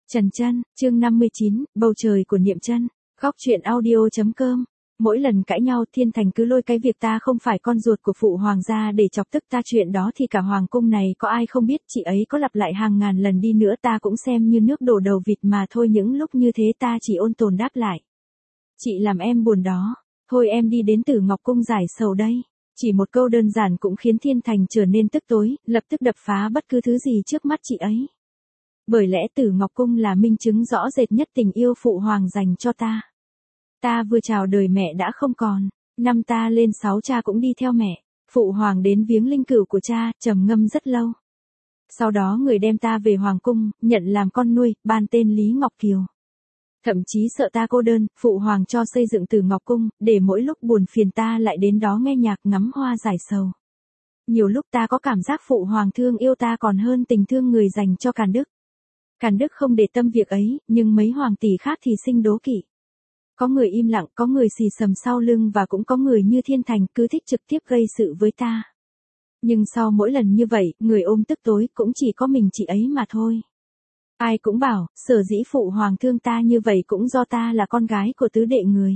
Trần Chân, chương 59, bầu trời của Niệm Chân. Góc truyện audio.com. Mỗi lần cãi nhau Thiên Thành cứ lôi cái việc ta không phải con ruột của phụ hoàng gia để chọc tức ta, chuyện đó thì cả hoàng cung này có ai không biết, chị ấy có lặp lại hàng ngàn lần đi nữa ta cũng xem như nước đổ đầu vịt mà thôi. Những lúc như thế ta chỉ ôn tồn đáp lại: chị làm em buồn đó, thôi em đi đến Tử Ngọc Cung giải sầu đây. Chỉ một câu đơn giản cũng khiến Thiên Thành trở nên tức tối, lập tức đập phá bất cứ thứ gì trước mắt chị ấy. Bởi lẽ Tử Ngọc Cung là minh chứng rõ rệt nhất tình yêu phụ hoàng dành cho ta. Ta vừa chào đời mẹ đã không còn, năm ta lên 6 cha cũng đi theo mẹ. Phụ hoàng đến viếng linh cữu của cha, trầm ngâm rất lâu. Sau đó người đem ta về hoàng cung, nhận làm con nuôi, ban tên Lý Ngọc Kiều. Thậm chí sợ ta cô đơn, phụ hoàng cho xây dựng Tử Ngọc Cung, để mỗi lúc buồn phiền ta lại đến đó nghe nhạc ngắm hoa giải sầu. Nhiều lúc ta có cảm giác phụ hoàng thương yêu ta còn hơn tình thương người dành cho Càn Đức. Càn Đức không để tâm việc ấy, nhưng mấy hoàng tỷ khác thì sinh đố kỵ. Có người im lặng, có người xì xầm sau lưng và cũng có người như Thiên Thành cứ thích trực tiếp gây sự với ta. Nhưng sau mỗi lần như vậy, người ôm tức tối cũng chỉ có mình chị ấy mà thôi. Ai cũng bảo, sở dĩ phụ hoàng thương ta như vậy cũng do ta là con gái của tứ đệ người.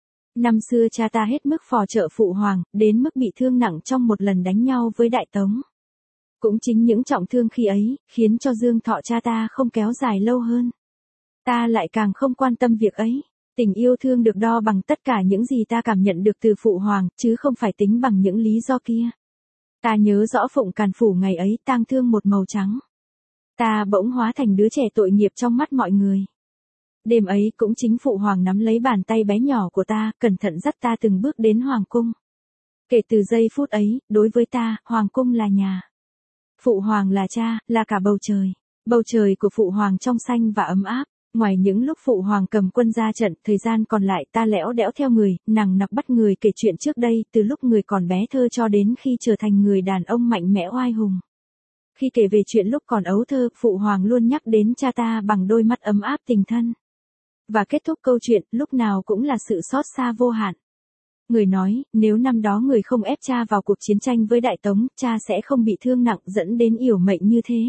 Năm xưa cha ta hết mức phò trợ phụ hoàng, đến mức bị thương nặng trong một lần đánh nhau với Đại Tống. Cũng chính những trọng thương khi ấy, khiến cho dương thọ cha ta không kéo dài lâu hơn. Ta lại càng không quan tâm việc ấy. Tình yêu thương được đo bằng tất cả những gì ta cảm nhận được từ phụ hoàng, chứ không phải tính bằng những lý do kia. Ta nhớ rõ Phụng Càn Phủ ngày ấy tang thương một màu trắng. Ta bỗng hóa thành đứa trẻ tội nghiệp trong mắt mọi người. Đêm ấy cũng chính phụ hoàng nắm lấy bàn tay bé nhỏ của ta, cẩn thận dắt ta từng bước đến hoàng cung. Kể từ giây phút ấy, đối với ta, hoàng cung là nhà. Phụ hoàng là cha, là cả bầu trời. Bầu trời của phụ hoàng trong xanh và ấm áp. Ngoài những lúc phụ hoàng cầm quân ra trận, thời gian còn lại ta lẽo đẽo theo người, nằng nặc bắt người kể chuyện trước đây, từ lúc người còn bé thơ cho đến khi trở thành người đàn ông mạnh mẽ oai hùng. Khi kể về chuyện lúc còn ấu thơ, phụ hoàng luôn nhắc đến cha ta bằng đôi mắt ấm áp tình thân. Và kết thúc câu chuyện, lúc nào cũng là sự xót xa vô hạn. Người nói, nếu năm đó người không ép cha vào cuộc chiến tranh với Đại Tống, cha sẽ không bị thương nặng dẫn đến yểu mệnh như thế.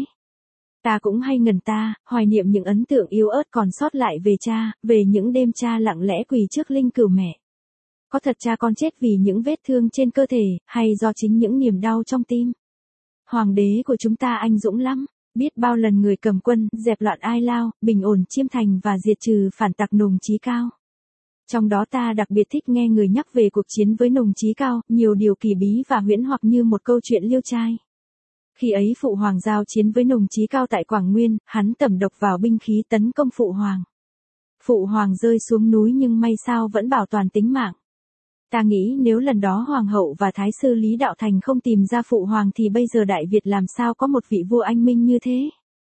Ta cũng hay ngần ta, hoài niệm những ấn tượng yếu ớt còn sót lại về cha, về những đêm cha lặng lẽ quỳ trước linh cữu mẹ. Có thật cha con chết vì những vết thương trên cơ thể, hay do chính những niềm đau trong tim? Hoàng đế của chúng ta anh dũng lắm, biết bao lần người cầm quân, dẹp loạn Ai Lao, bình ổn Chiêm Thành và diệt trừ phản tặc Nùng Chí Cao. Trong đó ta đặc biệt thích nghe người nhắc về cuộc chiến với Nùng Chí Cao, nhiều điều kỳ bí và huyễn hoặc như một câu chuyện liêu trai. Khi ấy phụ hoàng giao chiến với Nùng Chí Cao tại Quảng Nguyên, hắn tẩm độc vào binh khí tấn công phụ hoàng. Phụ hoàng rơi xuống núi nhưng may sao vẫn bảo toàn tính mạng. Ta nghĩ nếu lần đó hoàng hậu và thái sư Lý Đạo Thành không tìm ra phụ hoàng thì bây giờ Đại Việt làm sao có một vị vua anh minh như thế.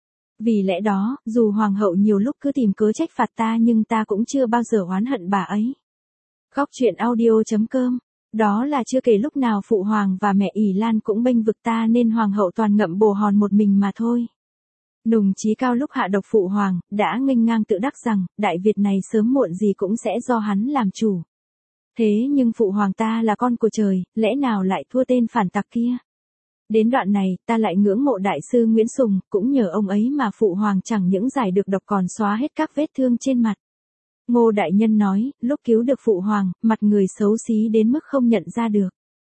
Vì lẽ đó, dù hoàng hậu nhiều lúc cứ tìm cớ trách phạt ta nhưng ta cũng chưa bao giờ oán hận bà ấy. Góc truyện audio.com. Đó là chưa kể lúc nào phụ hoàng và mẹ ỷ Lan cũng bênh vực ta nên hoàng hậu toàn ngậm bồ hòn một mình mà thôi. Nùng Chí Cao lúc hạ độc phụ hoàng, đã nghênh ngang tự đắc rằng, Đại Việt này sớm muộn gì cũng sẽ do hắn làm chủ. Thế nhưng phụ hoàng ta là con của trời, lẽ nào lại thua tên phản tặc kia? Đến đoạn này, ta lại ngưỡng mộ đại sư Nguyễn Sùng, cũng nhờ ông ấy mà phụ hoàng chẳng những giải được độc còn xóa hết các vết thương trên mặt. Ngô Đại Nhân nói, lúc cứu được phụ hoàng, mặt người xấu xí đến mức không nhận ra được.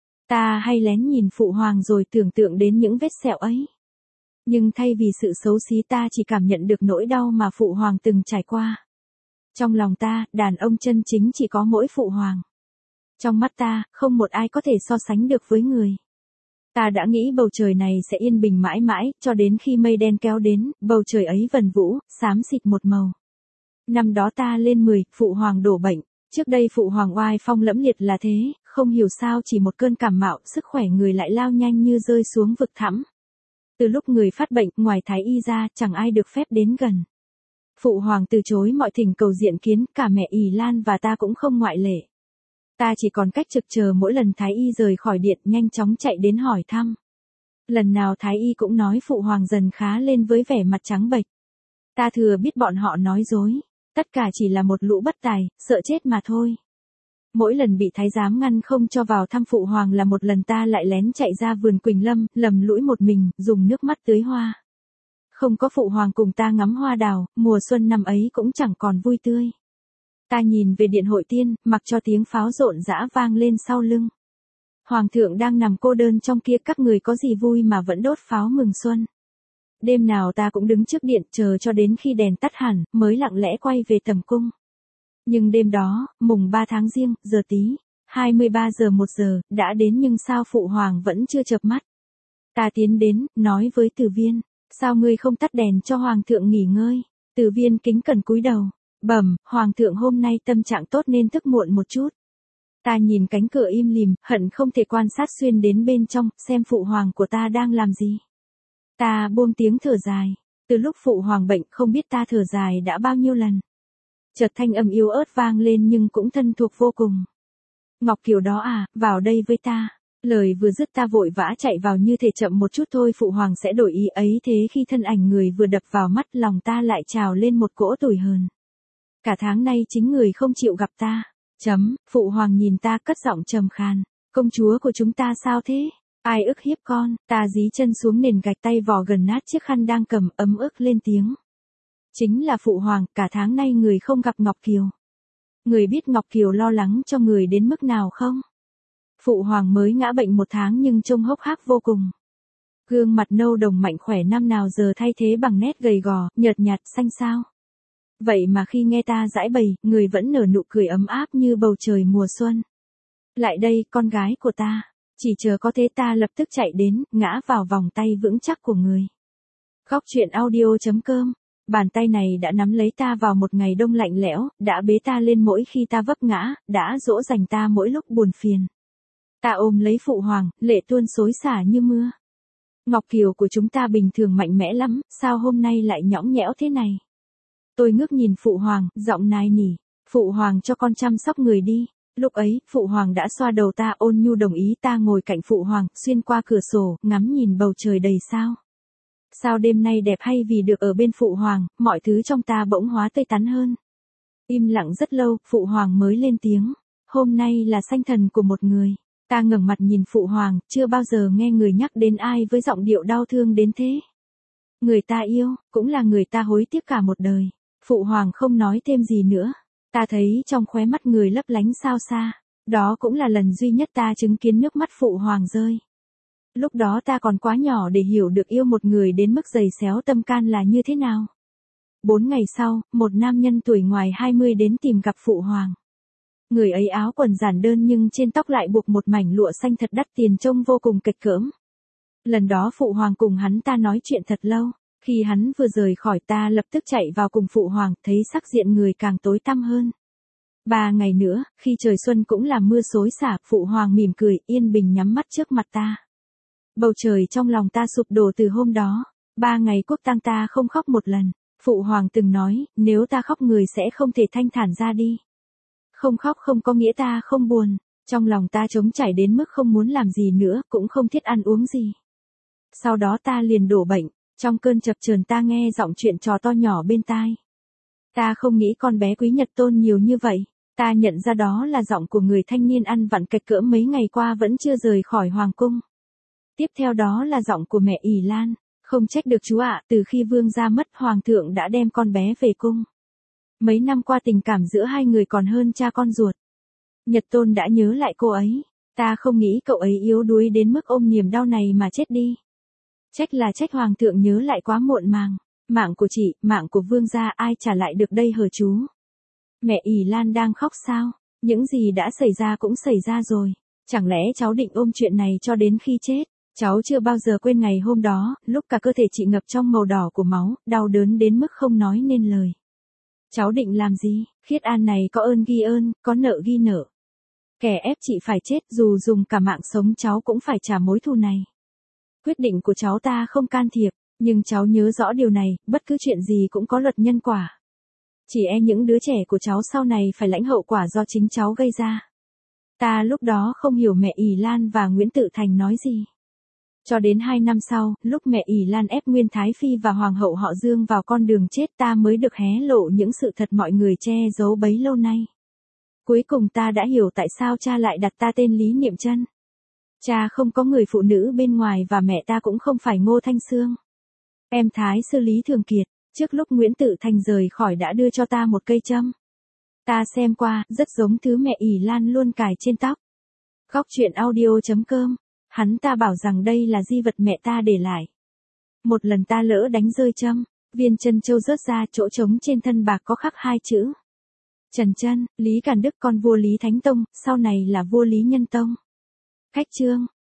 Ta hay lén nhìn phụ hoàng rồi tưởng tượng đến những vết sẹo ấy. Nhưng thay vì sự xấu xí ta chỉ cảm nhận được nỗi đau mà phụ hoàng từng trải qua. Trong lòng ta, đàn ông chân chính chỉ có mỗi phụ hoàng. Trong mắt ta, không một ai có thể so sánh được với người. Ta đã nghĩ bầu trời này sẽ yên bình mãi mãi, cho đến khi mây đen kéo đến, bầu trời ấy vần vũ, xám xịt một màu. Năm đó ta lên 10, phụ hoàng đổ bệnh. Trước đây phụ hoàng oai phong lẫm liệt là thế, không hiểu sao chỉ một cơn cảm mạo, sức khỏe người lại lao nhanh như rơi xuống vực thẳm. Từ lúc người phát bệnh, ngoài thái y ra, chẳng ai được phép đến gần. Phụ hoàng từ chối mọi thỉnh cầu diện kiến, cả mẹ ỷ Lan và ta cũng không ngoại lệ. Ta chỉ còn cách trực chờ mỗi lần thái y rời khỏi điện nhanh chóng chạy đến hỏi thăm. Lần nào thái y cũng nói phụ hoàng dần khá lên với vẻ mặt trắng bệch. Ta thừa biết bọn họ nói dối. Tất cả chỉ là một lũ bất tài, sợ chết mà thôi. Mỗi lần bị thái giám ngăn không cho vào thăm phụ hoàng là một lần ta lại lén chạy ra vườn Quỳnh Lâm, lầm lũi một mình, dùng nước mắt tưới hoa. Không có phụ hoàng cùng ta ngắm hoa đào, mùa xuân năm ấy cũng chẳng còn vui tươi. Ta nhìn về điện hội tiên, mặc cho tiếng pháo rộn rã vang lên sau lưng. Hoàng thượng đang nằm cô đơn trong kia, các người có gì vui mà vẫn đốt pháo mừng xuân. Đêm nào ta cũng đứng trước điện chờ cho đến khi đèn tắt hẳn, mới lặng lẽ quay về tầm cung. Nhưng đêm đó, mùng 3 tháng Giêng, giờ Tý, 23 giờ 1 giờ, đã đến nhưng sao phụ hoàng vẫn chưa chợp mắt. Ta tiến đến, nói với Từ Viên, sao ngươi không tắt đèn cho hoàng thượng nghỉ ngơi? Từ Viên kính cẩn cúi đầu, bẩm, hoàng thượng hôm nay tâm trạng tốt nên thức muộn một chút. Ta nhìn cánh cửa im lìm, hận không thể quan sát xuyên đến bên trong, xem phụ hoàng của ta đang làm gì. Ta buông tiếng thở dài, từ lúc phụ hoàng bệnh không biết ta thở dài đã bao nhiêu lần. Chợt thanh âm yếu ớt vang lên nhưng cũng thân thuộc vô cùng. Ngọc Kiều đó à, vào đây với ta. Lời vừa dứt ta vội vã chạy vào như thể chậm một chút thôi phụ hoàng sẽ đổi ý ấy, thế khi thân ảnh người vừa đập vào mắt lòng ta lại trào lên một cỗ tủi hờn. Cả tháng nay chính người không chịu gặp ta. Phụ hoàng nhìn ta cất giọng trầm khàn. Công chúa của chúng ta sao thế? Ai ức hiếp con? Ta dí chân xuống nền gạch, tay vò gần nát chiếc khăn đang cầm, ấm ức lên tiếng. Chính là phụ hoàng, cả tháng nay người không gặp Ngọc Kiều. Người biết Ngọc Kiều lo lắng cho người đến mức nào không? Phụ hoàng mới ngã bệnh 1 tháng nhưng trông hốc hác vô cùng. Gương mặt nâu đồng mạnh khỏe năm nào giờ thay thế bằng nét gầy gò, nhợt nhạt, xanh xao. Vậy mà khi nghe ta giãi bày, người vẫn nở nụ cười ấm áp như bầu trời mùa xuân. Lại đây, con gái của ta. Chỉ chờ có thế ta lập tức chạy đến, ngã vào vòng tay vững chắc của người. Góc truyện audio.com. Bàn tay này đã nắm lấy ta vào một ngày đông lạnh lẽo, đã bế ta lên mỗi khi ta vấp ngã, đã dỗ dành ta mỗi lúc buồn phiền. Ta ôm lấy phụ hoàng, lệ tuôn xối xả như mưa. Ngọc Kiều của chúng ta bình thường mạnh mẽ lắm, sao hôm nay lại nhõng nhẽo thế này? Tôi ngước nhìn phụ hoàng, giọng nài nỉ. Phụ hoàng cho con chăm sóc người đi. Lúc ấy, phụ hoàng đã xoa đầu ta, ôn nhu đồng ý. Ta ngồi cạnh phụ hoàng, xuyên qua cửa sổ, ngắm nhìn bầu trời đầy sao. Sao đêm nay đẹp, hay vì được ở bên phụ hoàng, mọi thứ trong ta bỗng hóa tươi tắn hơn. Im lặng rất lâu, phụ hoàng mới lên tiếng. Hôm nay là sanh thần của một người. Ta ngẩng mặt nhìn phụ hoàng, chưa bao giờ nghe người nhắc đến ai với giọng điệu đau thương đến thế. Người ta yêu, cũng là người ta hối tiếc cả một đời. Phụ hoàng không nói thêm gì nữa. Ta thấy trong khóe mắt người lấp lánh sao xa. Đó cũng là lần duy nhất ta chứng kiến nước mắt phụ hoàng rơi. Lúc đó ta còn quá nhỏ để hiểu được yêu một người đến mức giày xéo tâm can là như thế nào. 4 ngày sau, một nam nhân tuổi ngoài 20 đến tìm gặp phụ hoàng. Người ấy áo quần giản đơn nhưng trên tóc lại buộc một mảnh lụa xanh thật đắt tiền, trông vô cùng kịch cỡm. Lần đó phụ hoàng cùng hắn ta nói chuyện thật lâu. Khi hắn vừa rời khỏi ta lập tức chạy vào cùng phụ hoàng, thấy sắc diện người càng tối tăm hơn. 3 ngày nữa, khi trời xuân cũng là mưa xối xả, phụ hoàng mỉm cười, yên bình nhắm mắt trước mặt ta. Bầu trời trong lòng ta sụp đổ từ hôm đó. 3 ngày quốc tang ta không khóc một lần. Phụ hoàng từng nói, nếu ta khóc người sẽ không thể thanh thản ra đi. Không khóc không có nghĩa ta không buồn. Trong lòng ta trống trải đến mức không muốn làm gì nữa, cũng không thiết ăn uống gì. Sau đó ta liền đổ bệnh. Trong cơn chập chờn ta nghe giọng chuyện trò to nhỏ bên tai. Ta không nghĩ con bé Quý Nhật Tôn nhiều như vậy. Ta nhận ra đó là giọng của người thanh niên ăn vặn kịch cỡm mấy ngày qua vẫn chưa rời khỏi hoàng cung. Tiếp theo đó là giọng của mẹ ỷ Lan. Không trách được chú ạ, từ khi vương gia mất hoàng thượng đã đem con bé về cung. Mấy năm qua tình cảm giữa hai người còn hơn cha con ruột. Nhật Tôn đã nhớ lại cô ấy. Ta không nghĩ cậu ấy yếu đuối đến mức ôm niềm đau này mà chết đi. Trách là trách hoàng thượng nhớ lại quá muộn màng. Mạng của chị, mạng của vương gia ai trả lại được đây hờ chú? Mẹ ỷ Lan đang khóc sao? Những gì đã xảy ra cũng xảy ra rồi. Chẳng lẽ cháu định ôm chuyện này cho đến khi chết? Cháu chưa bao giờ quên ngày hôm đó, lúc cả cơ thể chị ngập trong màu đỏ của máu, đau đớn đến mức không nói nên lời. Cháu định làm gì? Khiết An này có ơn ghi ơn, có nợ ghi nợ. Kẻ ép chị phải chết, dù dùng cả mạng sống cháu cũng phải trả mối thù này. Quyết định của cháu ta không can thiệp, nhưng cháu nhớ rõ điều này, bất cứ chuyện gì cũng có luật nhân quả. Chỉ e những đứa trẻ của cháu sau này phải lãnh hậu quả do chính cháu gây ra. Ta lúc đó không hiểu mẹ ỷ Lan và Nguyễn Tự Thành nói gì. Cho đến 2 năm sau, lúc mẹ ỷ Lan ép Nguyên Thái Phi và Hoàng hậu họ Dương vào con đường chết, ta mới được hé lộ những sự thật mọi người che giấu bấy lâu nay. Cuối cùng ta đã hiểu tại sao cha lại đặt ta tên Lý Niệm Chân. Cha không có người phụ nữ bên ngoài và mẹ ta cũng không phải Ngô Thanh Sương. Em thái sư Lý Thường Kiệt, trước lúc Nguyễn Tự Thành rời khỏi đã đưa cho ta một cây châm. Ta xem qua, rất giống thứ mẹ ỷ Lan luôn cài trên tóc. Góc truyện audio.com, hắn ta bảo rằng đây là di vật mẹ ta để lại. Một lần ta lỡ đánh rơi châm, viên chân châu rớt ra, chỗ trống trên thân bạc có khắc 2 chữ. Trần Chân, Lý Càn Đức con vua Lý Thánh Tông, sau này là vua Lý Nhân Tông. Khách chương,